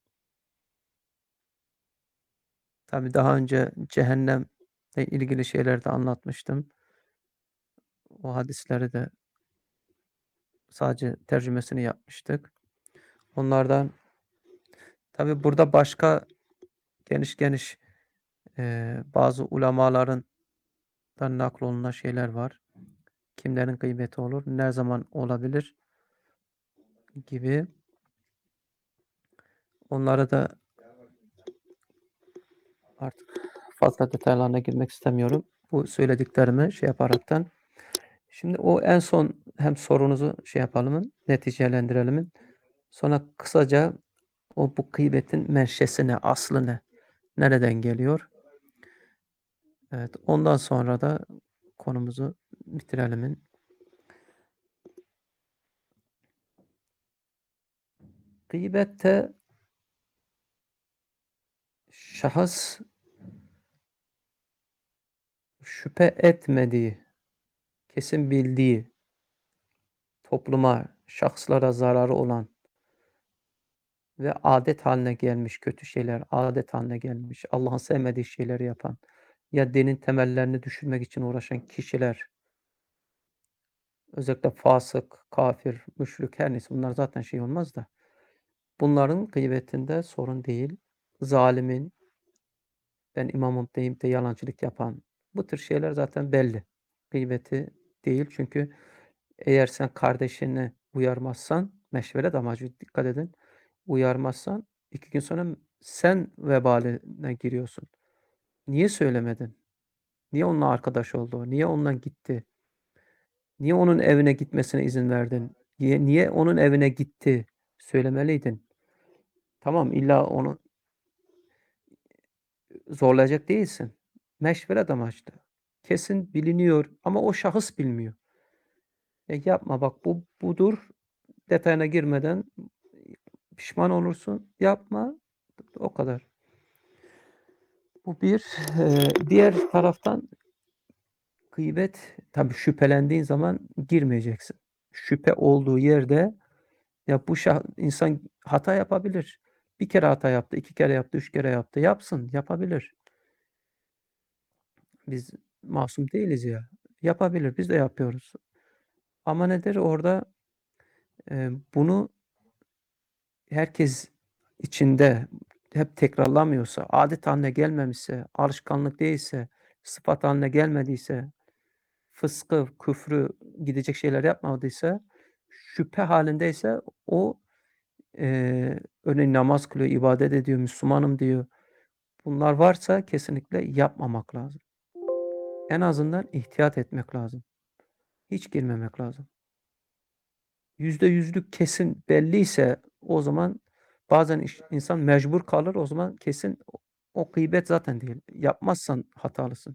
Tabii daha önce cehennemle ilgili şeyler de anlatmıştım. O hadisleri de sadece tercümesini yapmıştık. Onlardan tabii burada başka geniş geniş eee, bazı ulemaların da naklolunan şeyler var. Kimlerin gıybeti olur, ne zaman olabilir gibi. Onları da artık fazla detaylarına girmek istemiyorum. Bu söylediklerimi şey yaparaktan. Şimdi o en son hem sorunuzu şey yapalım, neticelendirelim. Sonra kısaca o bu gıybetin menşesi ne, aslı ne, nereden geliyor? Evet, ondan sonra da konumuzu bitirelim. Gıybette şahıs şüphe etmediği, kesin bildiği, topluma, şahıslara zararı olan ve adet haline gelmiş kötü şeyler, adet haline gelmiş, Allah'ın sevmediği şeyleri yapan ya dinin temellerini düşürmek için uğraşan kişiler, özellikle fasık, kafir, müşrik her neyse bunlar zaten şey olmaz da bunların gıybetinde sorun değil. Zalimin, ben imamım deyip de yalancılık yapan bu tür şeyler zaten belli. Gıybeti değil çünkü eğer sen kardeşini uyarmazsan, meşveret amacı dikkat edin, uyarmazsan iki gün sonra sen vebaline giriyorsun. Niye söylemedin? Niye onunla arkadaş oldu? Niye onunla gitti? Niye onun evine gitmesine izin verdin? Niye, niye onun evine gitti? Söylemeliydin. Tamam illa onu zorlayacak değilsin. Meşveret amaçlı. Kesin biliniyor ama o şahıs bilmiyor. E yapma bak bu budur. Detayına girmeden pişman olursun. Yapma. O kadar. Bu bir. Eee, diğer taraftan gıybet tabii şüphelendiğin zaman girmeyeceksin. Şüphe olduğu yerde ya bu şah insan hata yapabilir. Bir kere hata yaptı, iki kere yaptı, üç kere yaptı. Yapsın, yapabilir. Biz masum değiliz ya. Yapabilir, biz de yapıyoruz. Ama nedir orada, eee, bunu herkes içinde hep tekrarlamıyorsa, âdet hâline gelmemişse, alışkanlık değilse, sıfat hâline gelmediyse, fıskı, küfrü gidecek şeyler yapmadıysa, şüphe hâlindeyse o, eee, örneğin namaz kılıyor, ibadet ediyor, Müslümanım diyor. Bunlar varsa kesinlikle yapmamak lazım. En azından ihtiyat etmek lazım. Hiç girmemek lazım. yüzde yüzlük kesin belliyse o zaman bazen iş insan mecbur kalır. O zaman kesin o o gıybet zaten değil. Yapmazsan hatalısın.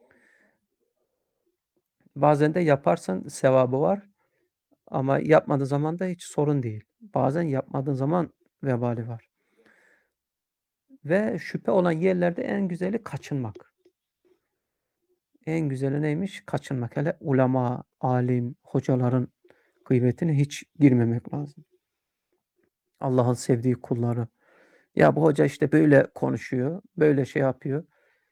Bazen de yaparsan sevabı var ama yapmadığın zaman da hiç sorun değil. Bazen yapmadığın zaman vebali var. Ve şüphe olan yerlerde en güzeli kaçınmak. En güzeli neymiş? Kaçınmak. Hele ulema, alim, hocaların gıybetine hiç girmemek lazım. Allah'ın sevdiği kulları. Ya bu hoca işte böyle konuşuyor, böyle şey yapıyor.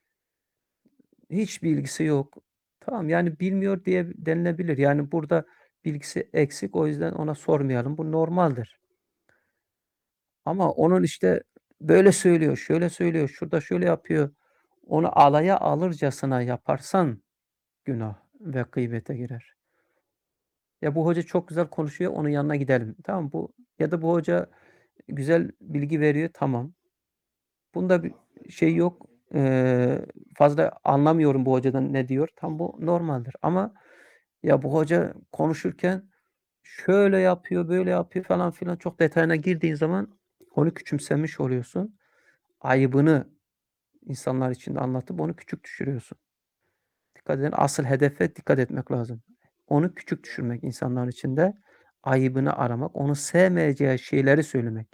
Hiç bilgisi yok. Tamam, yani bilmiyor diye denilebilir. Yani burada bilgisi eksik, o yüzden ona sormayalım. Bu normaldir. Ama onun işte böyle söylüyor, şöyle söylüyor, şurada şöyle yapıyor. Onu alaya alırcasına yaparsan günah ve gıybete girer. Ya bu hoca çok güzel konuşuyor, onun yanına gidelim. Tamam bu ya da bu hoca güzel bilgi veriyor, tamam. Bunda bir şey yok. Eee, fazla anlamıyorum bu hocadan ne diyor. Tam bu normaldir ama ya bu hoca konuşurken şöyle yapıyor, böyle yapıyor falan filan çok detayına girdiğin zaman onu küçümsemiş oluyorsun. ayıbını insanlar içinde anlatıp onu küçük düşürüyorsun. Dikkat edin, asıl hedefe dikkat etmek lazım. Onu küçük düşürmek insanların içinde, ayıbını aramak, onu sevmeyeceği şeyleri söylemek.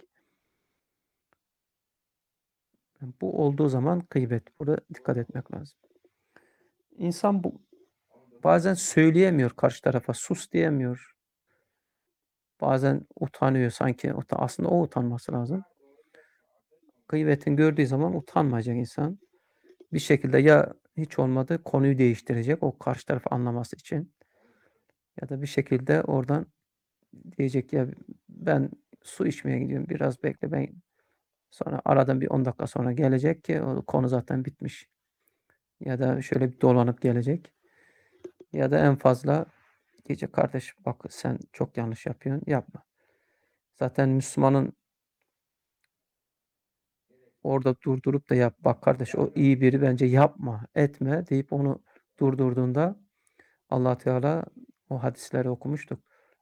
Bu olduğu zaman gıybet. Burada dikkat etmek lazım. İnsan bu bazen söyleyemiyor karşı tarafa, sus diyemiyor. Bazen utanıyor sanki. Uta aslında o utanması lazım. Gıybetini gördüğü zaman utanmayacak insan. Bir şekilde ya hiç olmadı konuyu değiştirecek o karşı tarafı anlaması için ya da bir şekilde oradan diyecek ya ben su içmeye gidiyorum biraz bekle ben sonra aradan bir on dakika sonra gelecek ki o konu zaten bitmiş. Ya da şöyle bir dolanıp gelecek. Ya da en fazla diyecek kardeş bak sen çok yanlış yapıyorsun yapma. Zaten Müslümanın orada durdurup da yap bak kardeş o iyi biri bence yapma etme deyip onu durdurduğunda Allah Teala o hadisleri okumuştuk.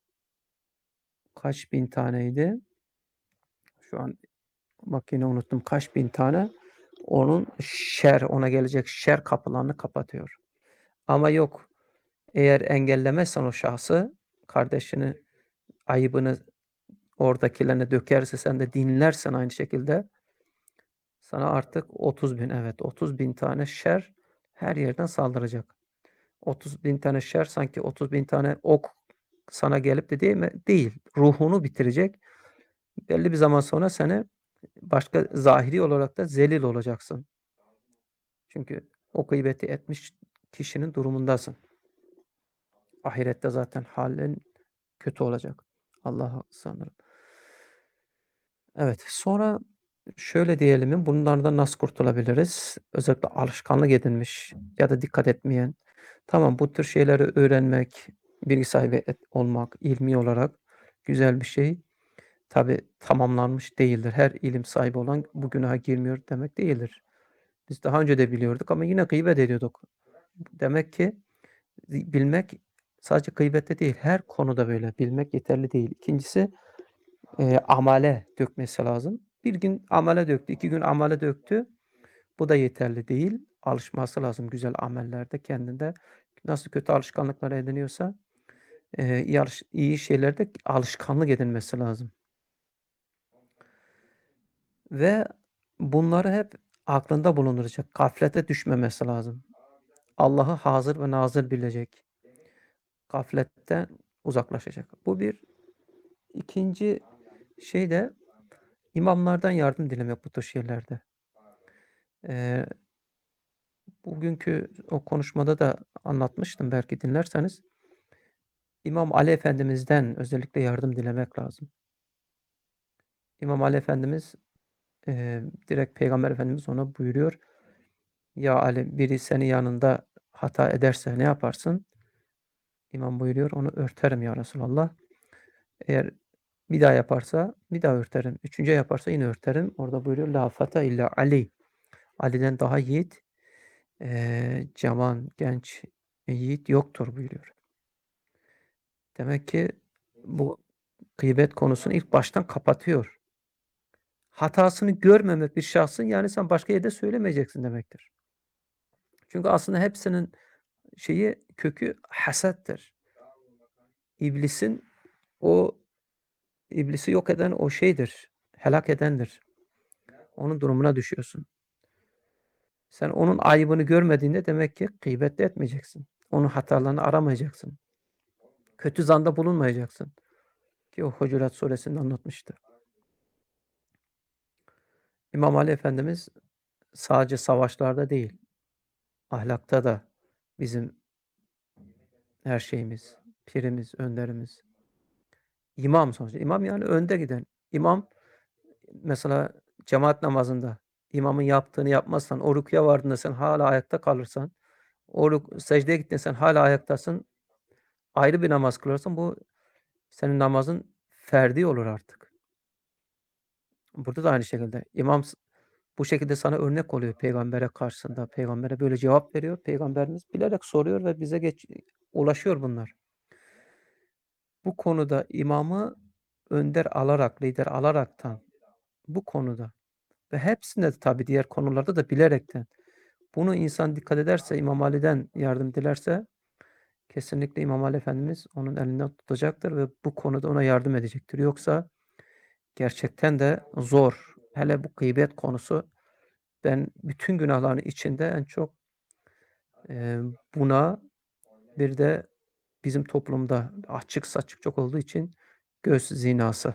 Kaç bin taneydi? Şu an bak yine unuttum. Kaç bin tane onun şer, ona gelecek şer kapılarını kapatıyor. Ama yok eğer engellemezsen o şahsı kardeşini ayıbını oradakilerine dökerse sen de dinlersen aynı şekilde sana artık otuz bin evet otuz bin tane şer her yerden saldıracak. otuz bin tane şer sanki otuz bin tane ok sana gelip de değil mi? Değil. Ruhunu bitirecek. Belli bir zaman sonra seni başka zahiri olarak da zelil olacaksın. Çünkü o gıybeti etmiş kişinin durumundasın. Ahirette zaten halin kötü olacak. Allah'a sanırım. Evet. Sonra şöyle diyelim, bunlardan nasıl kurtulabiliriz? Özellikle alışkanlık edinmiş ya da dikkat etmeyen. Tamam, bu tür şeyleri öğrenmek, bilgi sahibi et olmak, ilmi olarak güzel bir şey. Tabii tamamlanmış değildir. Her ilim sahibi olan bu günaha girmiyor demek değildir. Biz daha önce de biliyorduk ama yine gıybet ediyorduk. Demek ki bilmek sadece gıybette değil, her konuda böyle. Bilmek yeterli değil. İkincisi eee, amale dökmesi lazım. Bir gün amele döktü, iki gün amele döktü. Bu da yeterli değil. Alışması lazım güzel amellerde kendinde. Nasıl kötü alışkanlıklar ediniyorsa eee, iyi, alış- iyi şeylerde alışkanlık edinmesi lazım. Ve bunları hep aklında bulunduracak. Gaflete düşmemesi lazım. Allah'ı hazır ve nazır bilecek. Gafletten uzaklaşacak. Bu bir. İkinci şey de imamlardan yardım dilemek bu tür şeylerde. Eee, bugünkü o konuşmada da anlatmıştım belki dinlerseniz. İmam Ali Efendimiz'den özellikle yardım dilemek lazım. İmam Ali Efendimiz eee, direkt Peygamber Efendimiz ona buyuruyor. Ya Ali biri senin yanında hata ederse ne yaparsın? İmam buyuruyor onu örterim ya Resulallah. Eğer bir daha yaparsa bir daha örterim. Üçüncü yaparsa yine örterim. Orada buyuruyor la fata illa Ali. Ali'den daha yiğit, eee, cavan, genç yiğit yoktur buyuruyor. Demek ki bu gıybet konusunu ilk baştan kapatıyor. Hatasını görmemek bir şahsın yani sen başka yerde söylemeyeceksin demektir. Çünkü aslında hepsinin şeyi kökü hasettir. İblisin o iblisi yok eden o şeydir. Helak edendir. Onun durumuna düşüyorsun. Sen onun ayıbını görmediğinde demek ki gıybet de etmeyeceksin. Onun hatalarını aramayacaksın. Kötü zanda bulunmayacaksın. Ki o Hucurat Suresinde anlatmıştı. İmam Ali Efendimiz sadece savaşlarda değil, ahlakta da bizim her şeyimiz, pirimiz, önderimiz. İmam sonuçta. İmam yani önde giden. İmam mesela cemaat namazında imamın yaptığını yapmazsan, o rükûya vardığında sen hala ayakta kalırsan, o rük secdeye gittiğinde sen hala ayaktasın, ayrı bir namaz kılarsan bu senin namazın ferdi olur artık. Burada da aynı şekilde imam s bu şekilde sana örnek oluyor peygambere karşısında. Peygambere böyle cevap veriyor. Peygamberimiz bilerek soruyor ve bize geç ulaşıyor bunlar. Bu konuda imamı önder alarak, lider alaraktan bu konuda ve hepsinde de tabii diğer konularda da bilerekten. Bunu insan dikkat ederse, İmam Ali'den yardım dilerse kesinlikle İmam Ali Efendimiz onun elinden tutacaktır ve bu konuda ona yardım edecektir. Yoksa gerçekten de zor. Hele bu gıybet konusu ben bütün günahların içinde en çok eee, buna bir de bizim toplumda açık saçık çok olduğu için göz zinası.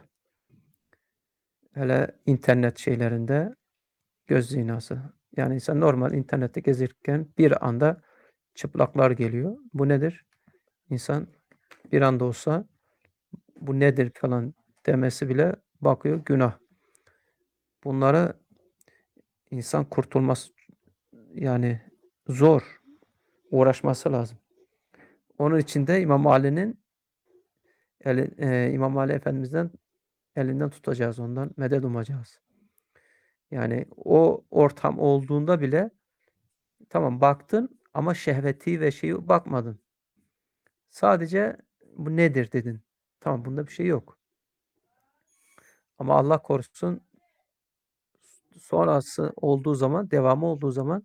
Hele internet şeylerinde göz zinası. Yani insan normal internette gezirken bir anda çıplaklar geliyor. Bu nedir? İnsan bir anda olsa bu nedir falan demesi bile bakıyor günah. Bunları insan kurtulması yani zor. Uğraşması lazım. Onun için de İmam Ali'nin eli, e, İmam Ali Efendimiz'den elinden tutacağız, ondan medet umacağız. Yani o ortam olduğunda bile tamam baktın ama şehveti ve şeyi bakmadın. Sadece bu nedir dedin. Tamam bunda bir şey yok. Ama Allah korusun sonrası olduğu zaman, devamı olduğu zaman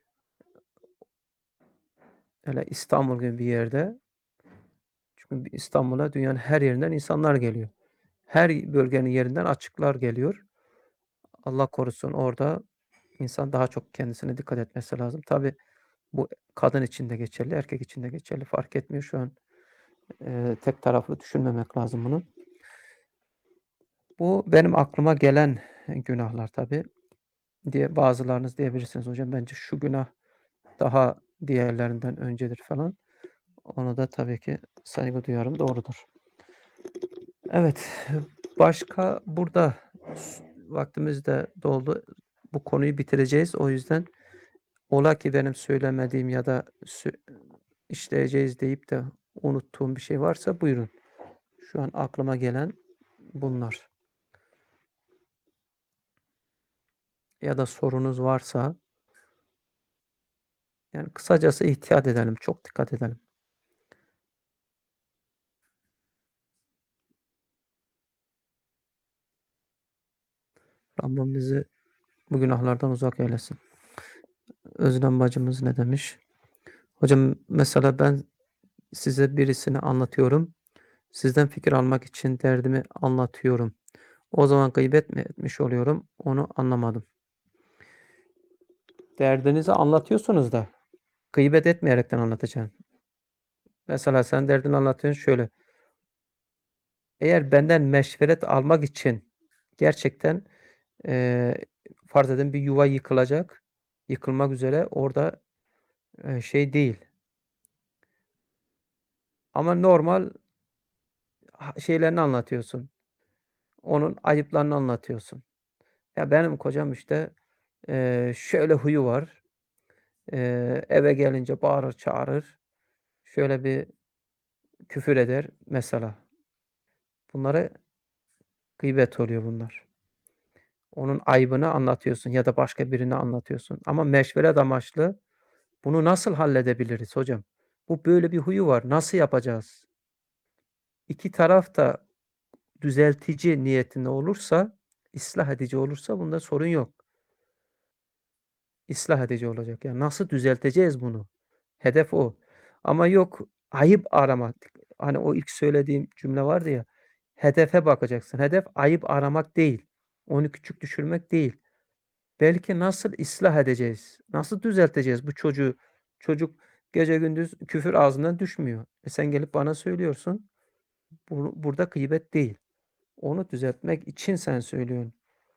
hele İstanbul gibi bir yerde çünkü İstanbul'a dünyanın her yerinden insanlar geliyor. Her bölgenin yerinden açıklar geliyor. Allah korusun orada insan daha çok kendisine dikkat etmesi lazım. Tabii bu kadın için de geçerli, erkek için de geçerli. Fark etmiyor şu an. Eee, tek taraflı düşünmemek lazım bunu. Bu benim aklıma gelen günahlar tabii. Diye bazılarınız diyebilirsiniz hocam bence şu günah daha diğerlerinden öncedir falan. Ona da tabii ki saygı duyarım, doğrudur. Evet, başka burada vaktimiz de doldu. Bu konuyu bitireceğiz. O yüzden ola ki benim söylemediğim ya da işleyeceğiz deyip de unuttuğum bir şey varsa buyurun. Şu an aklıma gelen bunlar. Ya da sorunuz varsa yani kısacası ihtiyat edelim, çok dikkat edelim. Rabbim bizi bu günahlardan uzak eylesin. Özlem bacımız ne demiş? Hocam mesela ben size birisini anlatıyorum. Sizden fikir almak için derdimi anlatıyorum. O zaman gıybet mi etmiş oluyorum? Onu anlamadım. Derdinizi anlatıyorsunuz da gıybet etmeyerekten anlatacaksın. Mesela sen derdini anlatıyorsun şöyle. Eğer benden meşveret almak için gerçekten eee farz edin bir yuva yıkılacak. Yıkılmak üzere orada eee, şey değil. Ama normal şeylerini anlatıyorsun. Onun ayıplarını anlatıyorsun. Ya benim kocam işte eee, şöyle huyu var. Eee, eve gelince bağırır çağırır. Şöyle bir küfür eder mesela. Bunları gıybet oluyor bunlar. Onun ayıbını anlatıyorsun ya da başka birine anlatıyorsun. Ama meşveret amaçlı bunu nasıl halledebiliriz hocam? Bu böyle bir huyu var. Nasıl yapacağız? İki taraf da düzeltici niyetinde olursa, ıslah edici olursa bunda sorun yok. İslah edici olacak. Yani nasıl düzelteceğiz bunu? Hedef o. Ama yok ayıp aramak. Hani o ilk söylediğim cümle vardı ya. Hedefe bakacaksın. Hedef ayıp aramak değil. Onu küçük düşürmek değil. Belki nasıl ıslah edeceğiz? Nasıl düzelteceğiz bu çocuğu? Çocuk gece gündüz küfür ağzından düşmüyor. E sen gelip bana söylüyorsun. Bu, burada gıybet değil. Onu düzeltmek için sen söylüyorsun.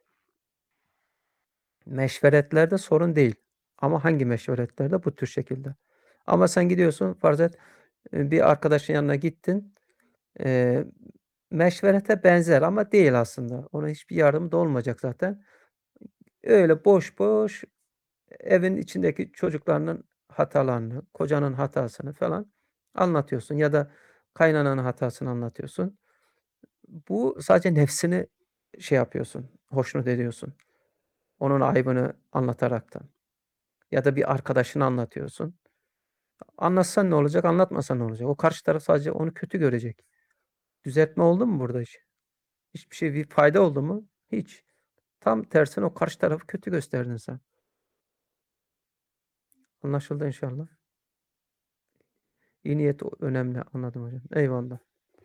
Meşveretlerde sorun değil. Ama hangi meşveretlerde? Bu tür şekilde. Ama sen gidiyorsun farz et e, bir arkadaşın yanına gittin. E, meşverete benzer ama değil aslında. Ona hiçbir yardım da olmayacak zaten. Öyle boş boş evin içindeki çocuklarının hatalarını, kocanın hatasını falan anlatıyorsun ya da kaynananın hatasını anlatıyorsun. Bu sadece nefsini şey yapıyorsun, hoşnut ediyorsun. Onun aybını anlataraktan. Ya da bir arkadaşını anlatıyorsun. Anlatsan ne olacak, anlatmasan ne olacak? O karşı taraf sadece onu kötü görecek. Düzeltme oldu mu burada hiç? Hiçbir şey bir fayda oldu mu? Hiç. Tam tersine o karşı tarafı kötü gösterdin sen. Anlaşıldı inşallah. İyi niyet o önemli. Anladım hocam. Eyvallah.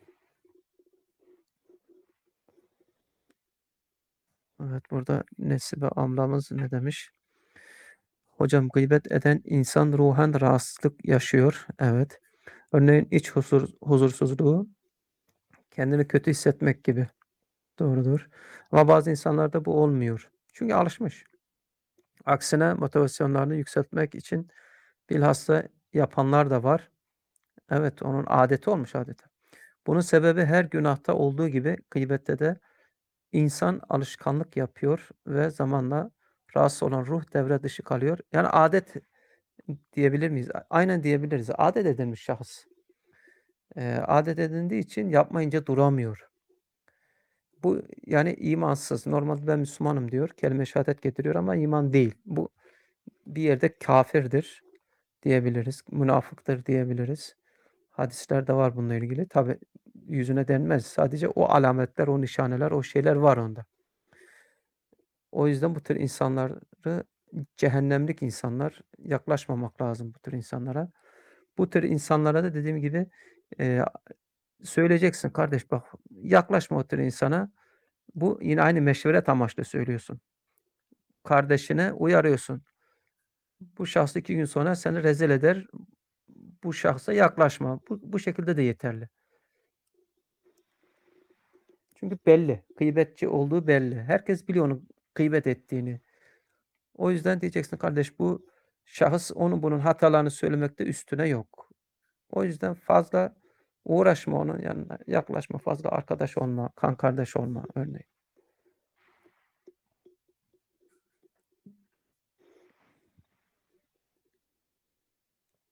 Evet, burada Nesibe ablamız ne demiş? Hocam gıybet eden insan ruhen rahatsızlık yaşıyor. Evet. Örneğin iç huzur, huzursuzluğu, kendini kötü hissetmek gibi. Doğrudur. Ama bazı insanlarda bu olmuyor. Çünkü alışmış. Aksine motivasyonlarını yükseltmek için bilhassa yapanlar da var. Evet, onun adeti olmuş adeta. Bunun sebebi her günahta olduğu gibi gıybette de insan alışkanlık yapıyor ve zamanla rahatsız olan ruh devre dışı kalıyor. Yani adet diyebilir miyiz? Aynen diyebiliriz. Adet edilmiş şahıs. Eee, adet edindiği için yapmayınca duramıyor. Bu yani imansız. Normalde ben Müslümanım diyor. Kelime-i şehadet getiriyor ama iman değil. Bu bir yerde kafirdir diyebiliriz. Münafıktır diyebiliriz. Hadislerde var bununla ilgili. Tabi yüzüne denmez. Sadece o alametler, o nişaneler, o şeyler var onda. O yüzden bu tür insanları cehennemlik insanlar, yaklaşmamak lazım bu tür insanlara. Bu tür insanlara da dediğim gibi eee, söyleyeceksin, "Kardeş bak yaklaşma o tür insana." Bu yine aynı meşveret amaçlı söylüyorsun. Kardeşine uyarıyorsun. Bu şahıs iki gün sonra seni rezil eder. Bu şahsa yaklaşma. Bu bu şekilde de yeterli. Çünkü belli. Gıybetçi olduğu belli. Herkes biliyor onun gıybet ettiğini. O yüzden diyeceksin, "Kardeş bu şahıs onun bunun hatalarını söylemekte üstüne yok." O yüzden fazla uğraşma onun yanına, yaklaşma, fazla arkadaş olma, kan kardeş olma örneğin.